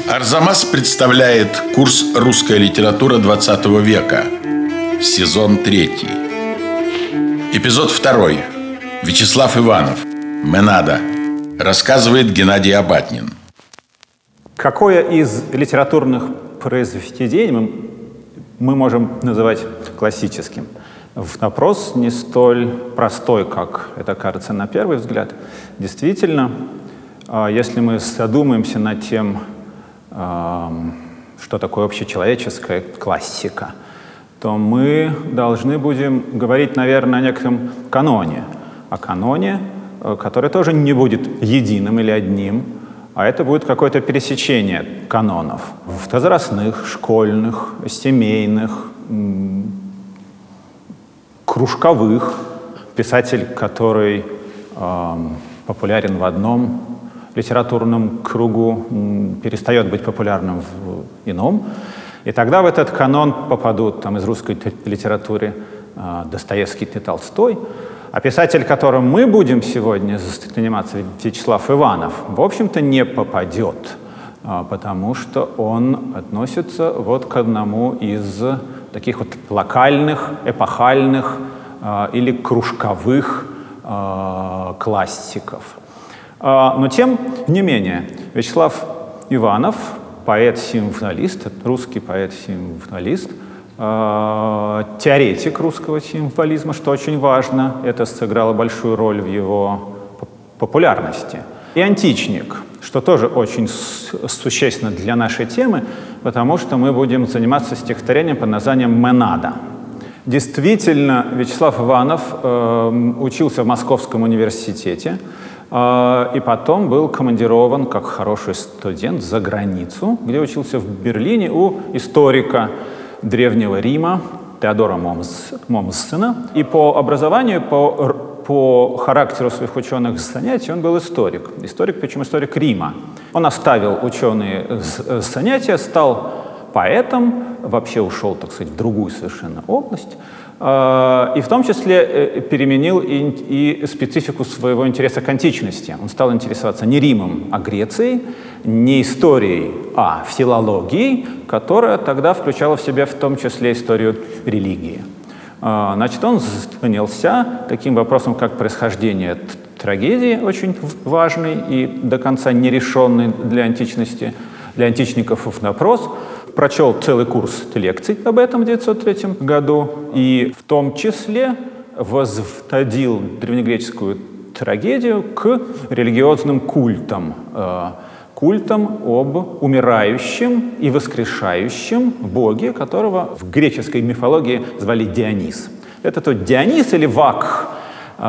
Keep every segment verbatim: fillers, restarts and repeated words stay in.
Арзамас представляет курс «Русская литература двадцатого века», сезон третий. Эпизод второй. Вячеслав Иванов. «Менада». Рассказывает Геннадий Абатнин. Какое из литературных произведений мы, мы можем называть классическим? Вопрос не столь простой, как это кажется на первый взгляд. Действительно, если мы задумаемся над тем, что такое общечеловеческая классика, то мы должны будем говорить, наверное, о неком каноне. О каноне, который тоже не будет единым или одним, а это будет какое-то пересечение канонов. Возрастных, школьных, семейных, кружковых. Писатель, который э, популярен в одном литературном кругу, перестает быть популярным в ином. И тогда в этот канон попадут там, из русской литературы э, Достоевский и Толстой. А писатель, которым мы будем сегодня заниматься, Вячеслав Иванов, в общем-то не попадет, э, потому что он относится вот к одному из таких вот локальных, эпохальных э, или кружковых э, классиков. Но тем не менее, Вячеслав Иванов, поэт-символист, русский поэт-символист, теоретик русского символизма, что очень важно, это сыграло большую роль в его популярности. И античник, что тоже очень существенно для нашей темы, потому что мы будем заниматься стихотворением под названием «Менада». Действительно, Вячеслав Иванов э, учился в Московском университете, и потом был командирован, как хороший студент, за границу, где учился в Берлине у историка Древнего Рима Теодора Момсена. И по образованию, по, по характеру своих ученых занятий он был историк. Историк, причем историк Рима. Он оставил ученые занятия, стал поэтом, вообще ушел, так сказать, в другую совершенно область. И в том числе переменил и, и специфику своего интереса к античности. Он стал интересоваться не Римом, а Грецией, не историей, а филологией, которая тогда включала в себя в том числе историю религии. Значит, он занялся таким вопросом, как происхождение трагедии, очень важный и до конца нерешенный для античности, для античников вопрос. Прочел целый курс лекций об этом в тысяча девятьсот третьем году и в том числе возводил древнегреческую трагедию к религиозным культам, э, культам об умирающем и воскрешающем боге, которого в греческой мифологии звали Дионис. Это тот Дионис или Вакх, э,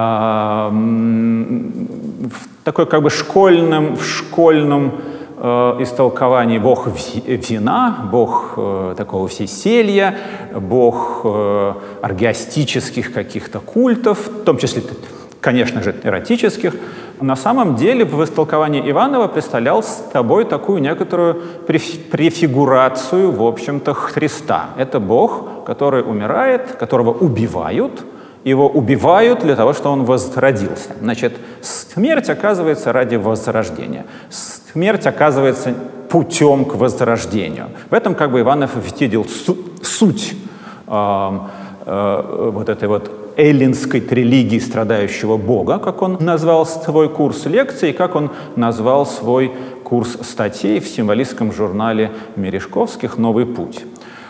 в такой как бы школьном, в школьном истолковании бог вина, бог э, такого всеселья, бог э, оргиастических каких-то культов, в том числе, конечно же, эротических. На самом деле в истолковании Иванова представлял собой такую некоторую префигурацию, в общем-то, Христа. Это бог, который умирает, которого убивают, его убивают для того, чтобы он возродился. Значит, смерть оказывается ради возрождения. Смерть оказывается путем к возрождению. В этом как бы Иванов видел су- суть э, э, вот этой вот эллинской религии страдающего бога, как он назвал свой курс лекций, как он назвал свой курс статей в символистском журнале Мережковских «Новый путь».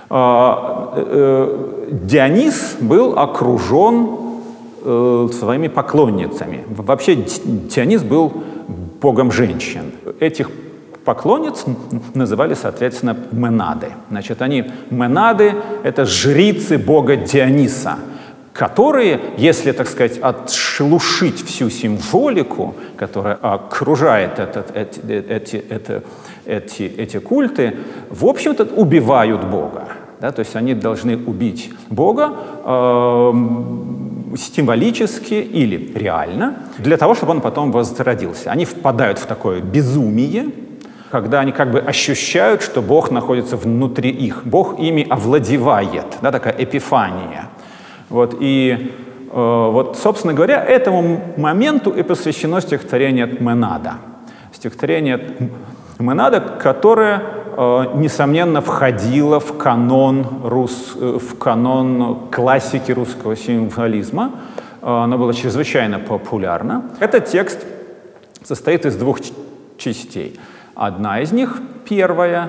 Дионис был окружен своими поклонницами. Вообще Дионис был богом женщин. Этих поклонниц называли, соответственно, Менады. Значит, они, Менады, это жрицы бога Диониса, которые, если, так сказать, отшелушить всю символику, которая окружает этот, эти, эти, это, эти, эти культы, в общем-то, убивают бога. Да, то есть они должны убить бога э, символически или реально, для того, чтобы он потом возродился. Они впадают в такое безумие, когда они как бы ощущают, что Бог находится внутри их. Бог ими овладевает, да, такая эпифания. Вот, и э, вот, собственно говоря, этому моменту и посвящено стихотворение «Менада». Стихотворение «Менада», которое несомненно, входила в канон, рус, в канон классики русского символизма. Она была чрезвычайно популярна. Этот текст состоит из двух частей. Одна из них, первая,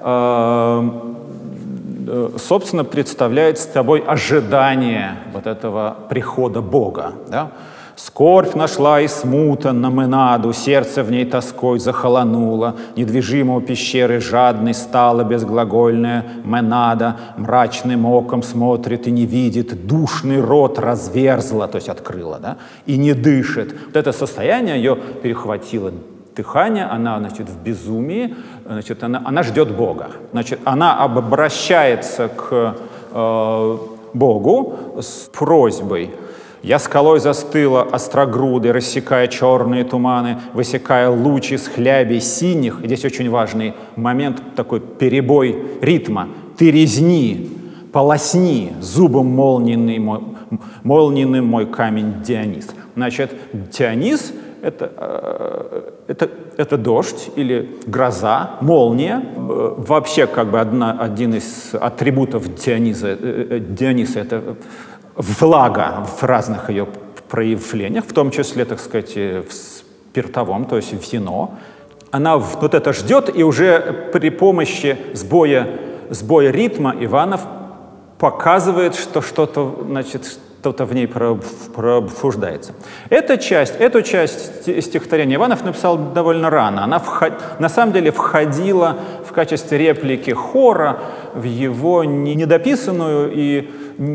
собственно, представляет собой ожидание вот этого прихода Бога. Да? «Скорбь нашла и смута на Менаду, сердце в ней тоской захолонуло, недвижимо у пещеры жадной стала безглагольная Менада, мрачным оком смотрит и не видит, душный рот разверзла», то есть открыла, да, и не дышит. Вот это состояние ее перехватило дыхание, она, значит, в безумии, значит, она, она ждет Бога. Значит, она обращается к э, Богу с просьбой: «Я скалой застыла, острогрудой, рассекая черные туманы, высекая лучи с хлябей синих». И здесь очень важный момент, такой перебой ритма. «Ты резни, полосни зубом молниенный мой, молниенным мой камень Дионис». Значит, Дионис — это, это, это дождь или гроза, молния. Вообще, как бы одна, один из атрибутов Диониса, Диониса — это влага в разных ее проявлениях, в том числе, так сказать, в спиртовом, то есть в вино. Она вот это ждет, и уже при помощи сбоя, сбоя ритма Иванов показывает, что что-то, значит, что-то в ней пробуждается. Эта часть, эту часть стихотворения Иванов написал довольно рано. Она вход, на самом деле входила в качестве реплики хора в его недописанную и,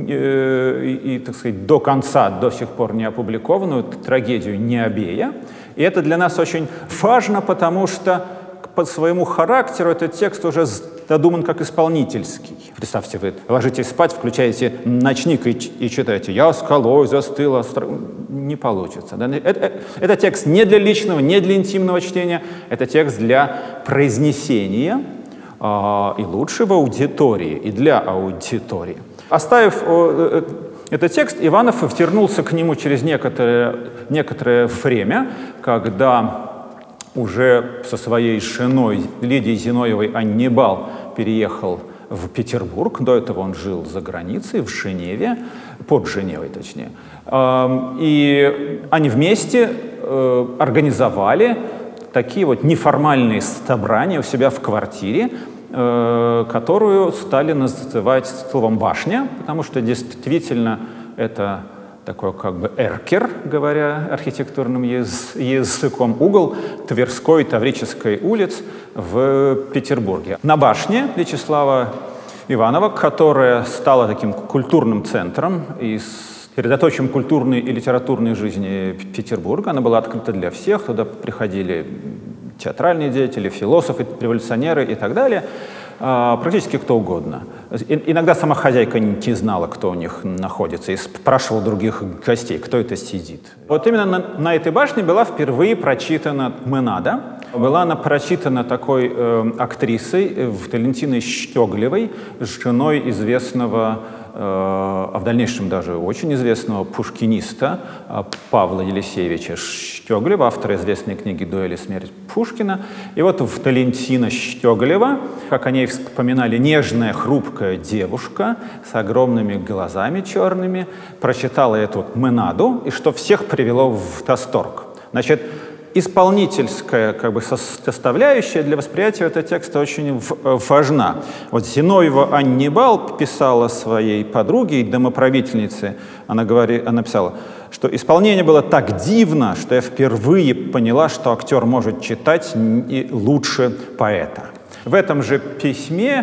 и, и, так сказать, до конца, до сих пор не опубликованную трагедию Необея. И это для нас очень важно, потому что по своему характеру этот текст уже додуман как исполнительский. Представьте, вы ложитесь спать, включаете ночник и, и читаете «Я скалой застыла». Не получится. Да? Это, это текст не для личного, не для интимного чтения. Это текст для произнесения э, и лучше в аудитории, и для аудитории. Оставив э, этот текст, Иванов втернулся к нему через некоторое, некоторое время, когда уже со своей женой Лидией Зиновьевой Аннибал переехал в Петербург. До этого он жил за границей, в Женеве, под Женевой точнее. И они вместе организовали такие вот неформальные собрания у себя в квартире, которую стали называть словом «башня», потому что действительно это такой как бы эркер, говоря архитектурным языком, угол Тверской и Таврической улиц в Петербурге. На башне Вячеслава Иванова, которая стала таким культурным центром и средоточием культурной и литературной жизни Петербурга, она была открыта для всех, туда приходили театральные деятели, философы, революционеры и так далее. Практически кто угодно. Иногда сама хозяйка не знала, кто у них находится, и спрашивала других гостей, кто это сидит. Вот именно на, на этой башне была впервые прочитана Менада. Была она прочитана такой э, актрисой Валентиной Щеглевой, женой известного, э, а в дальнейшем даже очень известного пушкиниста э, Павла Елисеевича Щеглева, автора известной книги «Дуэль и смерть Пушкина». И вот Валентина Щеглева, как о ней вспоминали, нежная, хрупкая девушка с огромными глазами черными, прочитала эту Менаду, и что всех привело в восторг. Значит, исполнительская как бы составляющая для восприятия этого текста очень важна. Вот Зиновьева Аннибал писала своей подруге и домоправительнице, она, говорит, она писала, что исполнение было так дивно, что я впервые поняла, что актер может читать лучше поэта. В этом же письме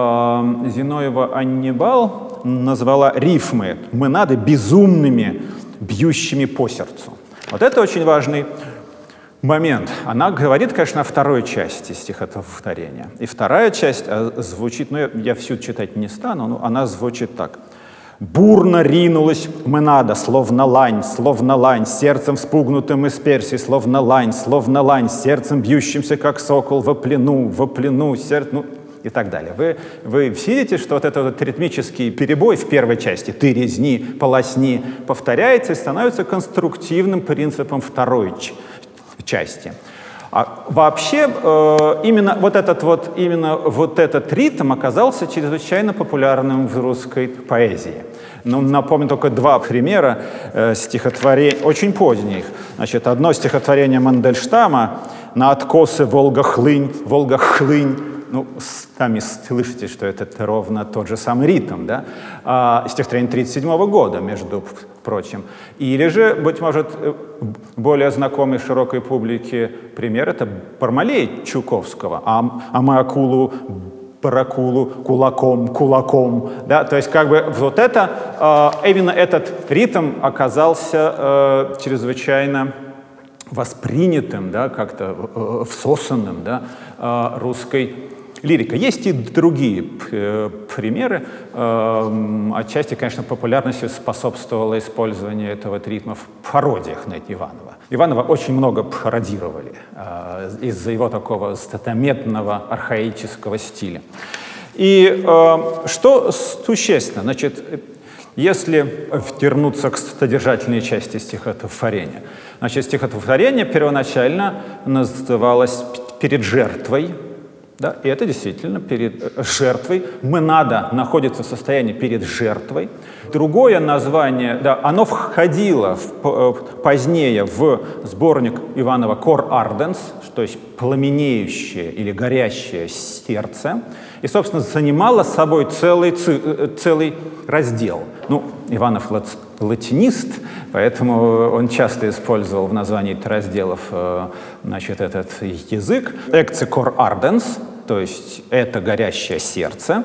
э, Зиновьева Аннибал назвала рифмы Менады безумными, бьющими по сердцу. Вот это очень важный момент. Она говорит, конечно, о второй части стихотворения. И вторая часть звучит, ну, я, я всю читать не стану, но она звучит так. «Бурно ринулась Менада, словно лань, словно лань, сердцем вспугнутым из Персии, словно лань, словно лань, сердцем бьющимся, как сокол, во плену, во плену, сердце...» Ну, и так далее. Вы, вы видите, что вот этот вот ритмический перебой в первой части «ты резни, полосни» повторяется и становится конструктивным принципом второй части. А вообще э, именно, вот этот вот, именно вот этот ритм оказался чрезвычайно популярным в русской поэзии. Ну, напомню только два примера э, стихотворений, очень поздних. Значит, одно стихотворение Мандельштама «На откосы Волга-хлынь, Волга-хлынь». Ну, сами слышите, что это, это ровно тот же самый ритм, да? А, стихотворение тридцать седьмого года, между прочим. Или же, быть может, более знакомый широкой публике пример — это Бармалей Чуковского. А, а мы акулу, паракулу, кулаком, кулаком. Да? То есть как бы вот это, э, именно этот ритм оказался э, чрезвычайно воспринятым, да, как-то э, всосанным, да, э, русской лирикой. Есть и другие э, примеры. Э, отчасти, конечно, популярностью способствовало использование этого ритма в пародиях на Иванова. Иванова очень много пародировали э, из-за его такого статометного архаического стиля. И э, что существенно, значит, если вернуться к содержательной части стихотворения, значит, стихотворение первоначально называлось «Перед жертвой». Да, и это действительно перед жертвой. Менада находится в состоянии перед жертвой. Другое название, да, оно входило в, позднее в сборник Иванова «Cor Ardens», то есть «пламенеющее» или «горящее сердце», и, собственно, занимало собой целый, целый раздел. Ну, Иванов латинист, поэтому он часто использовал в названии разделов, значит, этот язык. «Ecce cor ardens», то есть «это горящее сердце».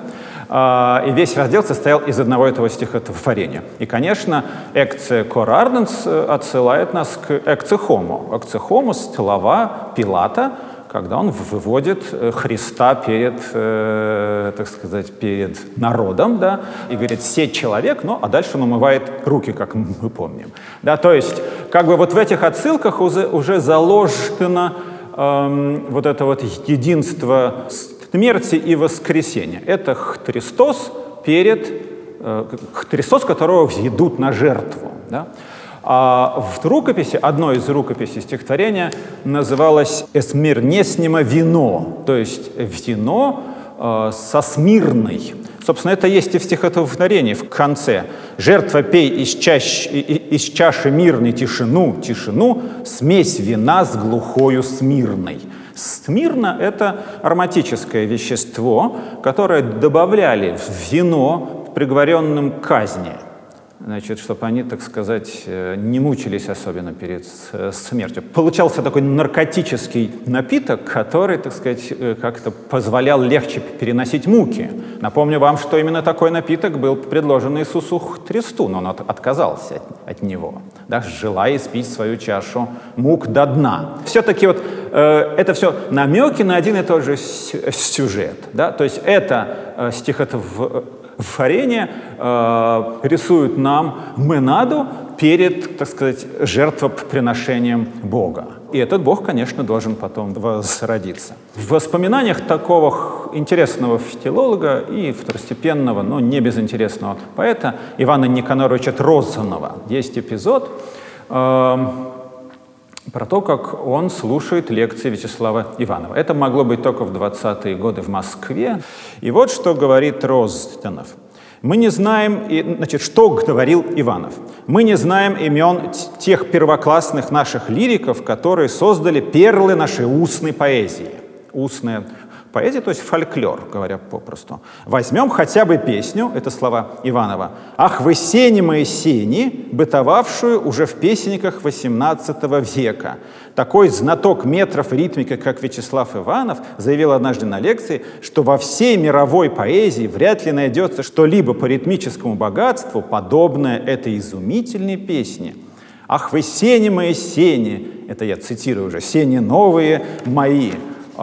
И весь раздел состоял из одного этого стихотворения. И, конечно, «Ecce cor ardens» отсылает нас к «Ecce homo». «Ecce homo» — слова Пилата, когда он выводит Христа перед, э, так сказать, перед народом, да, и говорит: «Сей человек», ну, а дальше он умывает руки, как мы помним. Да, то есть, как бы вот в этих отсылках уже, уже заложено э, вот это вот единство смерти и воскресения. Это Христос перед, э, Христос, которого ведут на жертву, да. А в рукописи, одной из рукописей стихотворения называлось «Эсмирнеснимо вино», то есть вино э, со Смирной. Собственно, это есть и в стихотворении в конце. «Жертва пей из, чащ, из чаши мирной тишину, тишину, смесь вина с глухою Смирной». Смирна — это ароматическое вещество, которое добавляли в вино приговоренным к казни. Значит, чтобы они, так сказать, не мучились особенно перед смертью. Получался такой наркотический напиток, который, так сказать, как-то позволял легче переносить муки. Напомню вам, что именно такой напиток был предложен Иисусу Христу, но он отказался от, от него, да, желая испить свою чашу мук до дна. Все-таки вот э, это все намеки на один и тот же сюжет. Да? То есть это э, стихотворение, Творение э, рисует нам Менаду перед, так сказать, жертвоприношением Бога. И этот Бог, конечно, должен потом возродиться. В воспоминаниях такого интересного филолога и второстепенного, но не безинтересного поэта Ивана Никаноровича Розанова есть эпизод э, про то, как он слушает лекции Вячеслава Иванова. Это могло быть только в двадцатые годы в Москве. И вот что говорит Розанов. Мы не знаем, значит, что говорил Иванов. Мы не знаем имен тех первоклассных наших лириков, которые создали перлы нашей устной поэзии. Устная поэзия, то есть фольклор, говоря попросту. Возьмем хотя бы песню, это слова Иванова, «Ах, вы сени мои сени», бытовавшую уже в песенниках восемнадцатого века. Такой знаток метров ритмики, как Вячеслав Иванов, заявил однажды на лекции, что во всей мировой поэзии вряд ли найдется что-либо по ритмическому богатству, подобное этой изумительной песне. «Ах, вы сени мои сени», это я цитирую уже, «сени новые мои».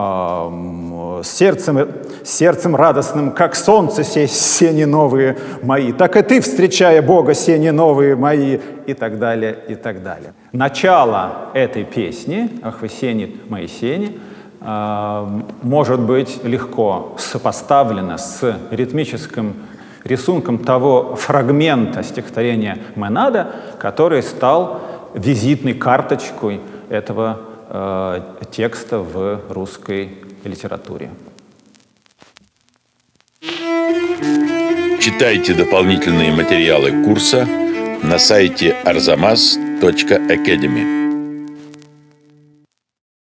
Сердцем, сердцем радостным, как солнце, сени новые мои, так и ты, встречая Бога, сени новые мои, и так далее, и так далее. Начало этой песни «Ах, вы сени, мои сени» может быть легко сопоставлено с ритмическим рисунком того фрагмента стихотворения Менада, который стал визитной карточкой этого э, текста в русской литературе. Читайте дополнительные материалы курса на сайте арзамас точка академи.